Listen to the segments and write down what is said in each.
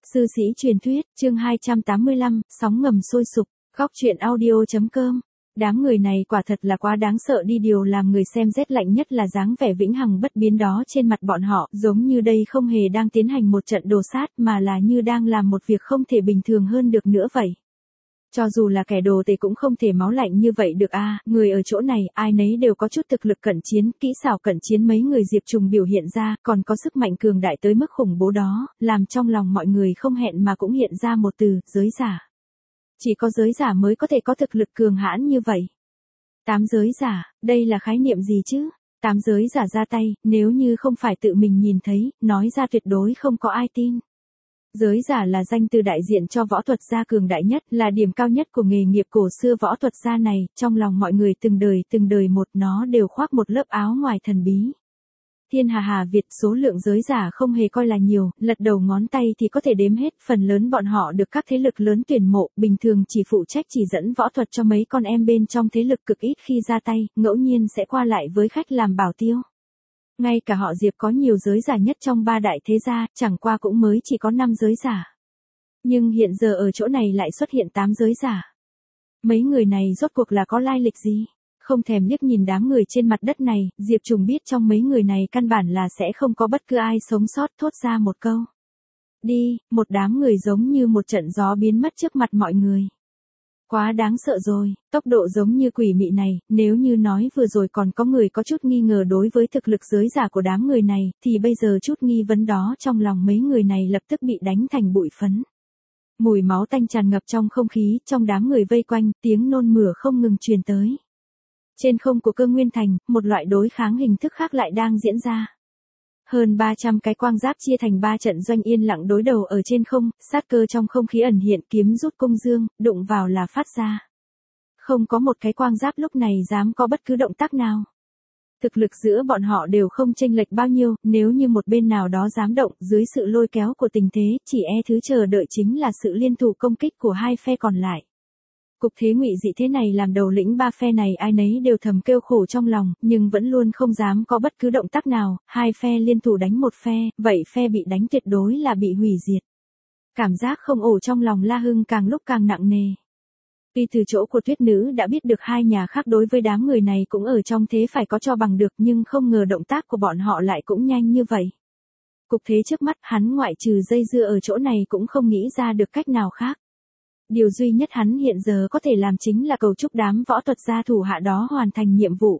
Sư sĩ truyền thuyết, chương 285, sóng ngầm sôi sục, góc truyện audio.com. Đám người này quả thật là quá đáng sợ đi, điều làm người xem rét lạnh nhất là dáng vẻ vĩnh hằng bất biến đó trên mặt bọn họ, giống như đây không hề đang tiến hành một trận đồ sát mà là như đang làm một việc không thể bình thường hơn được nữa vậy. Cho dù là kẻ đồ tể cũng không thể máu lạnh như vậy được a. Người ở chỗ này ai nấy đều có chút thực lực cận chiến, kỹ xảo cận chiến mấy người Diệp Trùng biểu hiện ra, còn có sức mạnh cường đại tới mức khủng bố đó, làm trong lòng mọi người không hẹn mà cũng hiện ra một từ, giới giả. Chỉ có giới giả mới có thể có thực lực cường hãn như vậy. Tám giới giả, đây là khái niệm gì chứ? Tám giới giả ra tay, nếu như không phải tự mình nhìn thấy, nói ra tuyệt đối không có ai tin. Giới giả là danh từ đại diện cho võ thuật gia cường đại nhất, là điểm cao nhất của nghề nghiệp cổ xưa võ thuật gia này, trong lòng mọi người từng đời một nó đều khoác một lớp áo ngoài thần bí. Thiên Hà Việt số lượng giới giả không hề coi là nhiều, lật đầu ngón tay thì có thể đếm hết, phần lớn bọn họ được các thế lực lớn tuyển mộ, bình thường chỉ phụ trách chỉ dẫn võ thuật cho mấy con em bên trong thế lực, cực ít khi ra tay, ngẫu nhiên sẽ qua lại với khách làm bảo tiêu. Ngay cả họ Diệp có nhiều giới giả nhất trong ba đại thế gia, chẳng qua cũng mới chỉ có 5 giới giả. Nhưng hiện giờ ở chỗ này lại xuất hiện 8 giới giả. Mấy người này rốt cuộc là có lai lịch gì? Không thèm liếc nhìn đám người trên mặt đất này, Diệp Trùng biết trong mấy người này căn bản là sẽ không có bất cứ ai sống sót, thốt ra một câu. Đi, một đám người giống như một trận gió biến mất trước mặt mọi người. Quá đáng sợ rồi, tốc độ giống như quỷ mị này, nếu như nói vừa rồi còn có người có chút nghi ngờ đối với thực lực giới giả của đám người này, thì bây giờ chút nghi vấn đó trong lòng mấy người này lập tức bị đánh thành bụi phấn. Mùi máu tanh tràn ngập trong không khí, trong đám người vây quanh, tiếng nôn mửa không ngừng truyền tới. Trên không của Cơ Nguyên Thành, một loại đối kháng hình thức khác lại đang diễn ra. Hơn 300 cái quang giáp chia thành 3 trận doanh yên lặng đối đầu ở trên không, sát cơ trong không khí ẩn hiện, kiếm rút cung dương, đụng vào là phát ra. Không có một cái quang giáp lúc này dám có bất cứ động tác nào. Thực lực giữa bọn họ đều không chênh lệch bao nhiêu, nếu như một bên nào đó dám động, dưới sự lôi kéo của tình thế, chỉ e thứ chờ đợi chính là sự liên thủ công kích của hai phe còn lại. Cục thế ngụy dị thế này làm đầu lĩnh ba phe này ai nấy đều thầm kêu khổ trong lòng, nhưng vẫn luôn không dám có bất cứ động tác nào, hai phe liên thủ đánh một phe, vậy phe bị đánh tuyệt đối là bị hủy diệt. Cảm giác không ổn trong lòng La Hưng càng lúc càng nặng nề. Tuy từ chỗ của Tuyết Nữ đã biết được hai nhà khác đối với đám người này cũng ở trong thế phải có cho bằng được, nhưng không ngờ động tác của bọn họ lại cũng nhanh như vậy. Cục thế trước mắt hắn ngoại trừ dây dưa ở chỗ này cũng không nghĩ ra được cách nào khác. Điều duy nhất hắn hiện giờ có thể làm chính là cầu chúc đám võ thuật gia thủ hạ đó hoàn thành nhiệm vụ.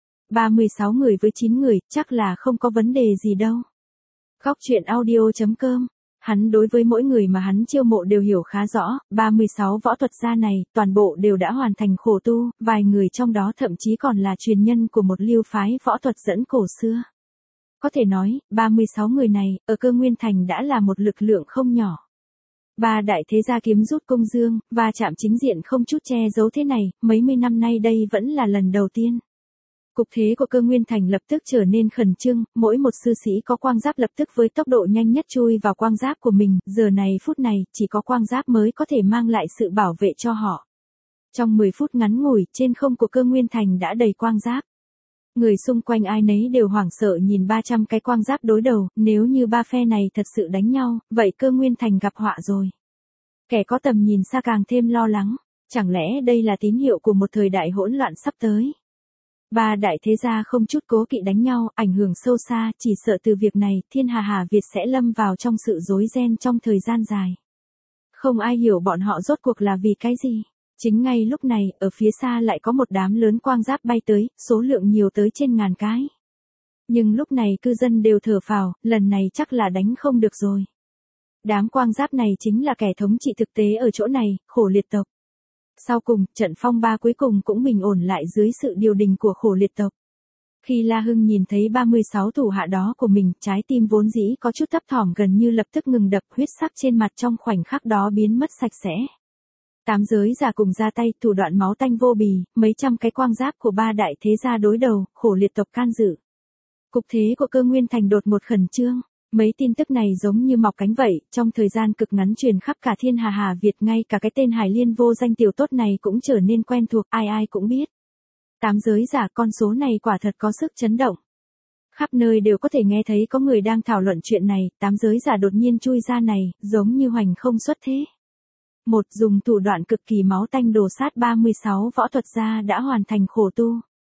36 người với 9 người, chắc là không có vấn đề gì đâu. Góc truyện audio.com. Hắn đối với mỗi người mà hắn chiêu mộ đều hiểu khá rõ, 36 võ thuật gia này, toàn bộ đều đã hoàn thành khổ tu, vài người trong đó thậm chí còn là truyền nhân của một lưu phái võ thuật dẫn cổ xưa. Có thể nói, 36 người này, ở Cơ Nguyên Thành đã là một lực lượng không nhỏ. Ba đại thế gia kiếm rút công dương, và chạm chính diện không chút che giấu thế này, mấy mươi năm nay đây vẫn là lần đầu tiên. Cục thế của Cơ Nguyên Thành lập tức trở nên khẩn trương, mỗi một sư sĩ có quang giáp lập tức với tốc độ nhanh nhất chui vào quang giáp của mình, giờ này phút này, chỉ có quang giáp mới có thể mang lại sự bảo vệ cho họ. Trong 10 phút ngắn ngủi, trên không của Cơ Nguyên Thành đã đầy quang giáp. Người xung quanh ai nấy đều hoảng sợ nhìn 300 cái quang giáp đối đầu, nếu như ba phe này thật sự đánh nhau, vậy Cơ Nguyên Thành gặp họa rồi. Kẻ có tầm nhìn xa càng thêm lo lắng, chẳng lẽ đây là tín hiệu của một thời đại hỗn loạn sắp tới. Ba đại thế gia không chút cố kỵ đánh nhau, ảnh hưởng sâu xa, chỉ sợ từ việc này, Thiên Hà Việt sẽ lâm vào trong sự rối ren trong thời gian dài. Không ai hiểu bọn họ rốt cuộc là vì cái gì. Chính ngay lúc này, ở phía xa lại có một đám lớn quang giáp bay tới, số lượng nhiều tới trên ngàn cái. Nhưng lúc này cư dân đều thở phào, lần này chắc là đánh không được rồi. Đám quang giáp này chính là kẻ thống trị thực tế ở chỗ này, Khổ Liệt tộc. Sau cùng, trận phong ba cuối cùng cũng bình ổn lại dưới sự điều đình của Khổ Liệt tộc. Khi La Hưng nhìn thấy 36 thủ hạ đó của mình, trái tim vốn dĩ có chút thấp thỏm gần như lập tức ngừng đập, huyết sắc trên mặt trong khoảnh khắc đó biến mất sạch sẽ. 8 giới giả cùng ra tay, thủ đoạn máu tanh vô bì, mấy trăm cái quang giáp của ba đại thế gia đối đầu, Khổ Liệt tộc can dự. Cục thế của Cơ Nguyên Thành đột ngột khẩn trương. Mấy tin tức này giống như mọc cánh vậy, trong thời gian cực ngắn truyền khắp cả Thiên Hà Việt, ngay cả cái tên Hải Liên vô danh tiểu tốt này cũng trở nên quen thuộc, ai ai cũng biết. 8 giới giả, con số này quả thật có sức chấn động. Khắp nơi đều có thể nghe thấy có người đang thảo luận chuyện này, tám giới giả đột nhiên chui ra này, giống như hoành không xuất thế. Một dùng thủ đoạn cực kỳ máu tanh đồ sát 36 võ thuật gia đã hoàn thành khổ tu.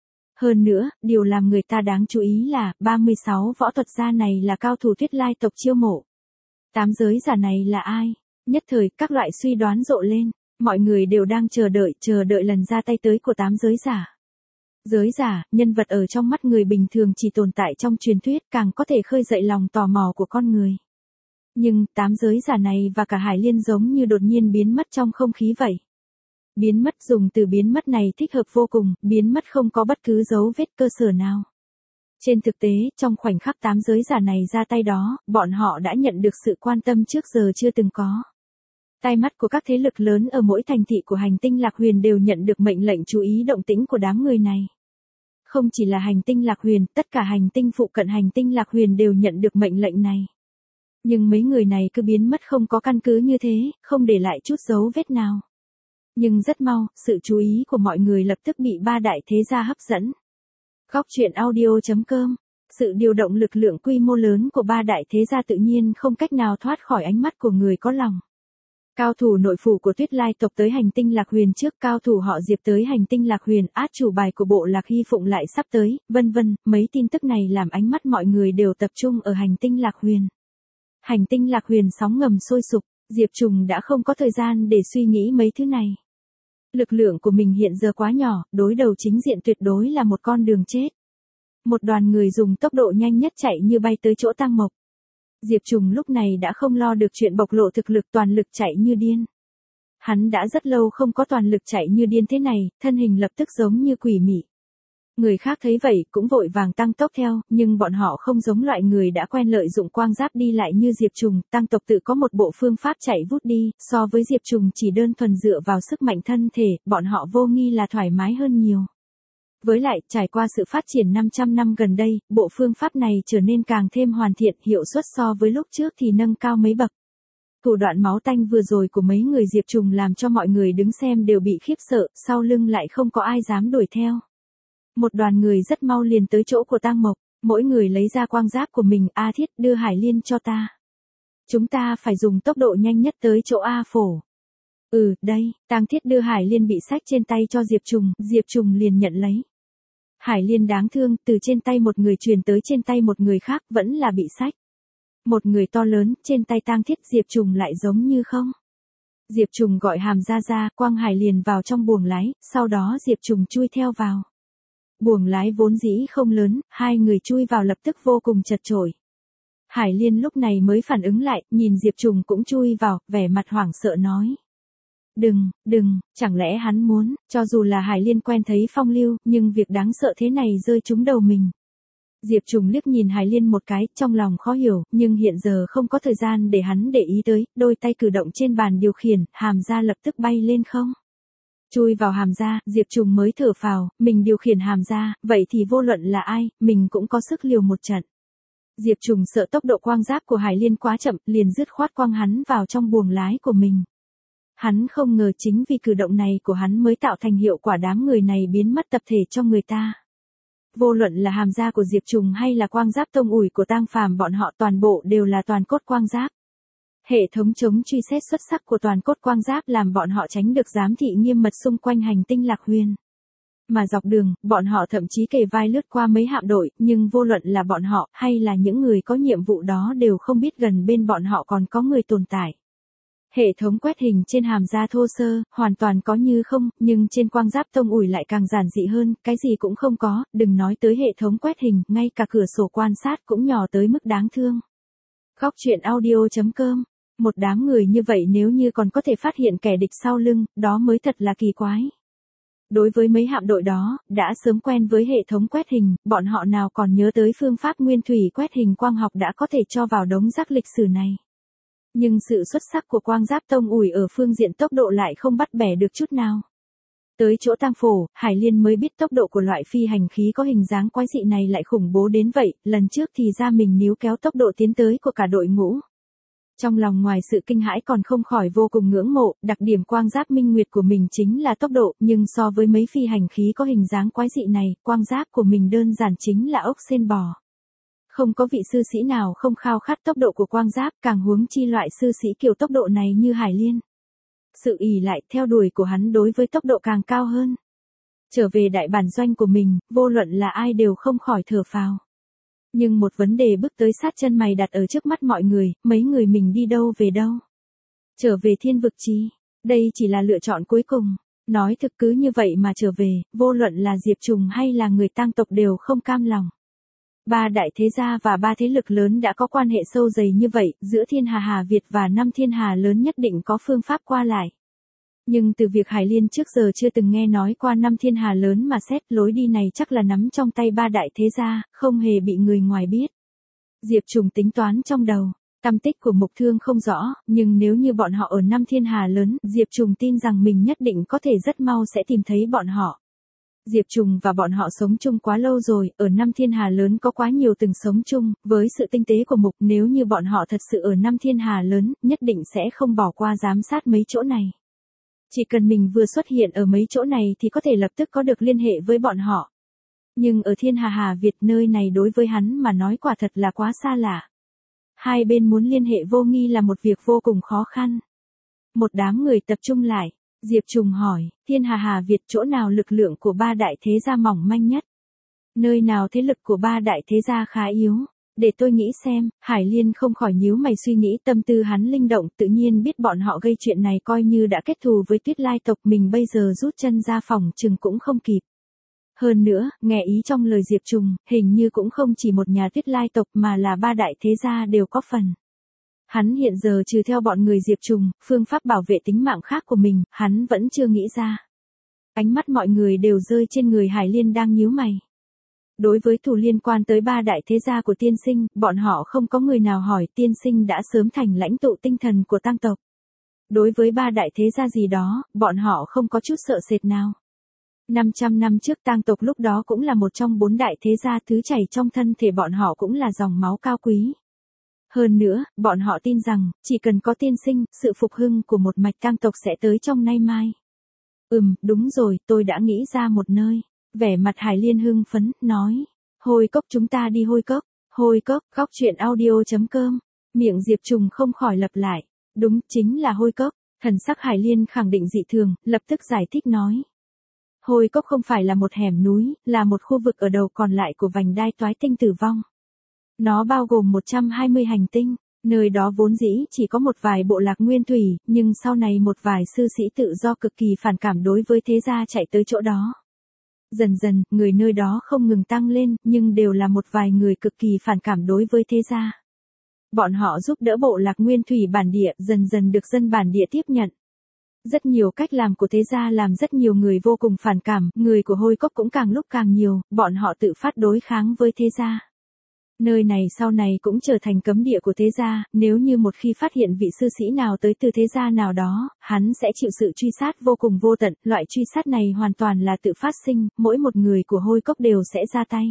Hơn nữa, điều làm người ta đáng chú ý là, 36 võ thuật gia này là cao thủ Tuyết Lai tộc chiêu mộ. Tám giới giả này là ai? Nhất thời, các loại suy đoán rộ lên, mọi người đều đang chờ đợi lần ra tay tới của tám giới giả. Giới giả, nhân vật ở trong mắt người bình thường chỉ tồn tại trong truyền thuyết, càng có thể khơi dậy lòng tò mò của con người. Nhưng, tám giới giả này và cả Hải Liên giống như đột nhiên biến mất trong không khí vậy. Biến mất dùng từ biến mất này thích hợp vô cùng, biến mất không có bất cứ dấu vết cơ sở nào. Trên thực tế, trong khoảnh khắc tám giới giả này ra tay đó, bọn họ đã nhận được sự quan tâm trước giờ chưa từng có. Tai mắt của các thế lực lớn ở mỗi thành thị của hành tinh Lạc Huyền đều nhận được mệnh lệnh chú ý động tĩnh của đám người này. Không chỉ là hành tinh Lạc Huyền, tất cả hành tinh phụ cận hành tinh Lạc Huyền đều nhận được mệnh lệnh này. Nhưng mấy người này cứ biến mất không có căn cứ như thế, không để lại chút dấu vết nào. Nhưng rất mau, sự chú ý của mọi người lập tức bị ba đại thế gia hấp dẫn. Góc truyện audio.com. Sự điều động lực lượng quy mô lớn của ba đại thế gia tự nhiên không cách nào thoát khỏi ánh mắt của người có lòng. Cao thủ nội phủ của Tuyết Lai tộc tới hành tinh Lạc Huyền trước, cao thủ họ Diệp tới hành tinh Lạc Huyền, át chủ bài của bộ Lạc Hy Phụng lại sắp tới, vân vân, mấy tin tức này làm ánh mắt mọi người đều tập trung ở hành tinh Lạc Huyền. Hành tinh Lạc Huyền sóng ngầm sôi sục, Diệp Trùng đã không có thời gian để suy nghĩ mấy thứ này. Lực lượng của mình hiện giờ quá nhỏ, đối đầu chính diện tuyệt đối là một con đường chết. Một đoàn người dùng tốc độ nhanh nhất chạy như bay tới chỗ Tăng Mộc. Diệp Trùng lúc này đã không lo được chuyện bộc lộ thực lực, toàn lực chạy như điên. Hắn đã rất lâu không có toàn lực chạy như điên thế này, thân hình lập tức giống như quỷ mị. Người khác thấy vậy cũng vội vàng tăng tốc theo, nhưng bọn họ không giống loại người đã quen lợi dụng quang giáp đi lại như Diệp Trùng, Tăng tộc tự có một bộ phương pháp chạy vút đi, so với Diệp Trùng chỉ đơn thuần dựa vào sức mạnh thân thể, bọn họ vô nghi là thoải mái hơn nhiều. Với lại, trải qua sự phát triển 500 năm gần đây, bộ phương pháp này trở nên càng thêm hoàn thiện, hiệu suất so với lúc trước thì nâng cao mấy bậc. Thủ đoạn máu tanh vừa rồi của mấy người Diệp Trùng làm cho mọi người đứng xem đều bị khiếp sợ, sau lưng lại không có ai dám đuổi theo. Một đoàn người rất mau liền tới chỗ của Tăng Mộc, mỗi người lấy ra quang giáp của mình, A Thiết đưa Hải Liên cho ta. Chúng ta phải dùng tốc độ nhanh nhất tới chỗ A Phổ. Đây, Tăng Thiết đưa Hải Liên bị xách trên tay cho Diệp Trùng liền nhận lấy. Hải Liên đáng thương, từ trên tay một người truyền tới trên tay một người khác, vẫn là bị xách. Một người to lớn, trên tay Tang Thiết, Diệp Trùng lại giống như không. Diệp Trùng gọi Hàm Gia ra, quăng Hải Liên vào trong buồng lái, sau đó Diệp Trùng chui theo vào. Buồng lái vốn dĩ không lớn, hai người chui vào lập tức vô cùng chật chội. Hải Liên lúc này mới phản ứng lại, nhìn Diệp Trùng cũng chui vào, vẻ mặt hoảng sợ nói. Đừng, chẳng lẽ hắn muốn, cho dù là Hải Liên quen thấy phong lưu, nhưng việc đáng sợ thế này rơi trúng đầu mình. Diệp Trùng liếc nhìn Hải Liên một cái, trong lòng khó hiểu, nhưng hiện giờ không có thời gian để hắn để ý tới, đôi tay cử động trên bàn điều khiển, Hàm Gia lập tức bay lên không. Chui vào Hàm Gia, Diệp Trùng mới thở phào, mình điều khiển Hàm Gia, vậy thì vô luận là ai, mình cũng có sức liều một trận. Diệp Trùng sợ tốc độ quang giáp của Hải Liên quá chậm, liền dứt khoát quang hắn vào trong buồng lái của mình. Hắn không ngờ chính vì cử động này của hắn mới tạo thành hiệu quả đám người này biến mất tập thể cho người ta. Vô luận là Hàm Gia của Diệp Trùng hay là quang giáp tông ủi của Tang Phàm, bọn họ toàn bộ đều là toàn cốt quang giáp. Hệ thống chống truy xét xuất sắc của toàn cốt quang giáp làm bọn họ tránh được giám thị nghiêm mật xung quanh hành tinh Lạc Huyền. Mà dọc đường, bọn họ thậm chí kề vai lướt qua mấy hạm đội, nhưng vô luận là bọn họ hay là những người có nhiệm vụ đó đều không biết gần bên bọn họ còn có người tồn tại. Hệ thống quét hình trên Hàm Gia thô sơ, hoàn toàn có như không, nhưng trên quang giáp tông ủi lại càng giản dị hơn, cái gì cũng không có, đừng nói tới hệ thống quét hình, ngay cả cửa sổ quan sát cũng nhỏ tới mức đáng thương. Góc truyện audio.com. Một đám người như vậy nếu như còn có thể phát hiện kẻ địch sau lưng, đó mới thật là kỳ quái. Đối với mấy hạm đội đó, đã sớm quen với hệ thống quét hình, bọn họ nào còn nhớ tới phương pháp nguyên thủy quét hình quang học đã có thể cho vào đống rác lịch sử này. Nhưng sự xuất sắc của quang giáp tông ủi ở phương diện tốc độ lại không bắt bẻ được chút nào. Tới chỗ Tang Phổ, Hải Liên mới biết tốc độ của loại phi hành khí có hình dáng quái dị này lại khủng bố đến vậy, lần trước thì ra mình níu kéo tốc độ tiến tới của cả đội ngũ. Trong lòng ngoài sự kinh hãi còn không khỏi vô cùng ngưỡng mộ, đặc điểm quang giáp minh nguyệt của mình chính là tốc độ, nhưng so với mấy phi hành khí có hình dáng quái dị này, quang giáp của mình đơn giản chính là ốc sên bò. Không có vị sư sĩ nào không khao khát tốc độ của quang giáp, càng huống chi loại sư sĩ kiểu tốc độ này như Hải Liên. Sự ỷ lại theo đuổi của hắn đối với tốc độ càng cao hơn. Trở về đại bản doanh của mình, vô luận là ai đều không khỏi thở phào. Nhưng một vấn đề bước tới sát chân mày đặt ở trước mắt mọi người, mấy người mình đi đâu về đâu? Trở về thiên vực chi? Đây chỉ là lựa chọn cuối cùng. Nói thực cứ như vậy mà trở về, vô luận là Diệp Trùng hay là người Tang tộc đều không cam lòng. Ba đại thế gia và ba thế lực lớn đã có quan hệ sâu dày như vậy, giữa thiên hà Hà Việt và năm thiên hà lớn nhất định có phương pháp qua lại. Nhưng từ việc Hải Liên trước giờ chưa từng nghe nói qua năm thiên hà lớn mà xét, lối đi này chắc là nắm trong tay ba đại thế gia, không hề bị người ngoài biết. Diệp Trùng tính toán trong đầu, tăm tích của Mục Thương không rõ, nhưng nếu như bọn họ ở năm thiên hà lớn, Diệp Trùng tin rằng mình nhất định có thể rất mau sẽ tìm thấy bọn họ. Diệp Trùng và bọn họ sống chung quá lâu rồi, ở năm thiên hà lớn có quá nhiều từng sống chung, với sự tinh tế của Mục, nếu như bọn họ thật sự ở năm thiên hà lớn, nhất định sẽ không bỏ qua giám sát mấy chỗ này. Chỉ cần mình vừa xuất hiện ở mấy chỗ này thì có thể lập tức có được liên hệ với bọn họ. Nhưng ở thiên hà Hà Việt, nơi này đối với hắn mà nói quả thật là quá xa lạ. Hai bên muốn liên hệ vô nghi là một việc vô cùng khó khăn. Một đám người tập trung lại, Diệp Trùng hỏi, thiên hà Hà Việt chỗ nào lực lượng của ba đại thế gia mỏng manh nhất? Nơi nào thế lực của ba đại thế gia khá yếu? Để tôi nghĩ xem. Hải Liên không khỏi nhíu mày suy nghĩ, tâm tư hắn linh động, tự nhiên biết bọn họ gây chuyện này coi như đã kết thù với Tuyết Lai tộc, mình bây giờ rút chân ra phòng chừng cũng không kịp. Hơn nữa, nghe ý trong lời Diệp Trùng, hình như cũng không chỉ một nhà Tuyết Lai tộc mà là ba đại thế gia đều có phần. Hắn hiện giờ trừ theo bọn người Diệp Trùng, phương pháp bảo vệ tính mạng khác của mình, hắn vẫn chưa nghĩ ra. Ánh mắt mọi người đều rơi trên người Hải Liên đang nhíu mày. Đối với thủ liên quan tới ba đại thế gia của tiên sinh, bọn họ không có người nào hỏi, tiên sinh đã sớm thành lãnh tụ tinh thần của Tang tộc. Đối với ba đại thế gia gì đó, bọn họ không có chút sợ sệt nào. 500 năm trước Tang tộc lúc đó cũng là một trong 4 đại thế gia, thứ chảy trong thân thể bọn họ cũng là dòng máu cao quý. Hơn nữa, bọn họ tin rằng, chỉ cần có tiên sinh, sự phục hưng của một mạch Tang tộc sẽ tới trong nay mai. Đúng rồi, tôi đã nghĩ ra một nơi. Vẻ mặt Hải Liên hưng phấn, nói. Hôi cốc, chúng ta đi hôi cốc. Hôi cốc, góc chuyện audio.com. Miệng Diệp Trùng không khỏi lặp lại. Đúng, chính là hôi cốc. Thần sắc Hải Liên khẳng định dị thường, lập tức giải thích nói. Hôi cốc không phải là một hẻm núi, là một khu vực ở đầu còn lại của vành đai toái tinh tử vong. Nó bao gồm 120 hành tinh, nơi đó vốn dĩ chỉ có một vài bộ lạc nguyên thủy, nhưng sau này một vài sư sĩ tự do cực kỳ phản cảm đối với thế gia chạy tới chỗ đó. Dần dần, người nơi đó không ngừng tăng lên, nhưng đều là một vài người cực kỳ phản cảm đối với thế gia. Bọn họ giúp đỡ bộ lạc nguyên thủy bản địa, dần dần được dân bản địa tiếp nhận. Rất nhiều cách làm của thế gia làm rất nhiều người vô cùng phản cảm, người của hôi cốc cũng càng lúc càng nhiều, bọn họ tự phát đối kháng với thế gia. Nơi này sau này cũng trở thành cấm địa của thế gia, nếu như một khi phát hiện vị sư sĩ nào tới từ thế gia nào đó, hắn sẽ chịu sự truy sát vô cùng vô tận, loại truy sát này hoàn toàn là tự phát sinh, mỗi một người của hôi cốc đều sẽ ra tay.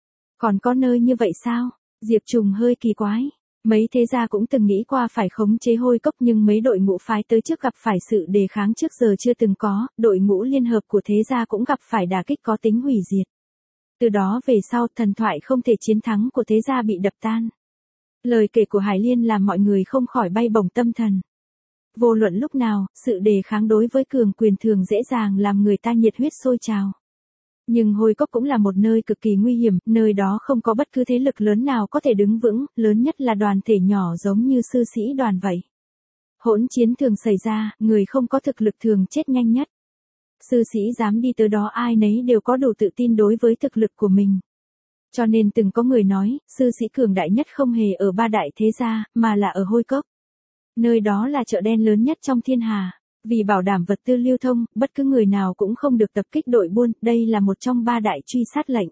Còn có nơi như vậy sao? Diệp Trùng hơi kỳ quái. Mấy thế gia cũng từng nghĩ qua phải khống chế hôi cốc, nhưng mấy đội ngũ phái tới trước gặp phải sự đề kháng trước giờ chưa từng có, đội ngũ liên hợp của thế gia cũng gặp phải đả kích có tính hủy diệt. Từ đó về sau, thần thoại không thể chiến thắng của thế gia bị đập tan. Lời kể của Hải Liên làm mọi người không khỏi bay bổng tâm thần. Vô luận lúc nào, sự đề kháng đối với cường quyền thường dễ dàng làm người ta nhiệt huyết sôi trào. Nhưng hôi cốc cũng là một nơi cực kỳ nguy hiểm, nơi đó không có bất cứ thế lực lớn nào có thể đứng vững, lớn nhất là đoàn thể nhỏ giống như sư sĩ đoàn vậy. Hỗn chiến thường xảy ra, người không có thực lực thường chết nhanh nhất. Sư sĩ dám đi tới đó ai nấy đều có đủ tự tin đối với thực lực của mình. Cho nên từng có người nói, sư sĩ cường đại nhất không hề ở ba đại thế gia, mà là ở hôi cốc. Nơi đó là chợ đen lớn nhất trong thiên hà. Vì bảo đảm vật tư lưu thông, bất cứ người nào cũng không được tập kích đội buôn, đây là một trong ba đại truy sát lệnh.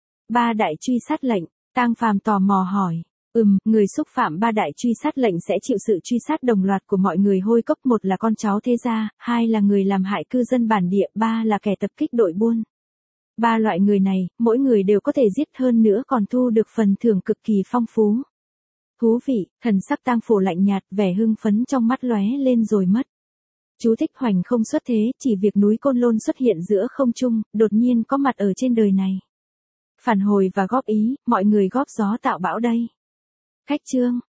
Ba đại truy sát lệnh, Tang Phàm tò mò hỏi. Người xúc phạm ba đại truy sát lệnh sẽ chịu sự truy sát đồng loạt của mọi người hôi cốc, một là con cháu thế gia, hai là người làm hại cư dân bản địa, ba là kẻ tập kích đội buôn. Ba loại người này, mỗi người đều có thể giết, hơn nữa còn thu được phần thưởng cực kỳ phong phú. Thú vị, thần sắc Tang Phổ lạnh nhạt, vẻ hưng phấn trong mắt lóe lên rồi mất. Chú thích: hoành không xuất thế, chỉ việc núi Côn Lôn xuất hiện giữa không trung, đột nhiên có mặt ở trên đời này. Phản hồi và góp ý, mọi người góp gió tạo bão đây. Khách chương.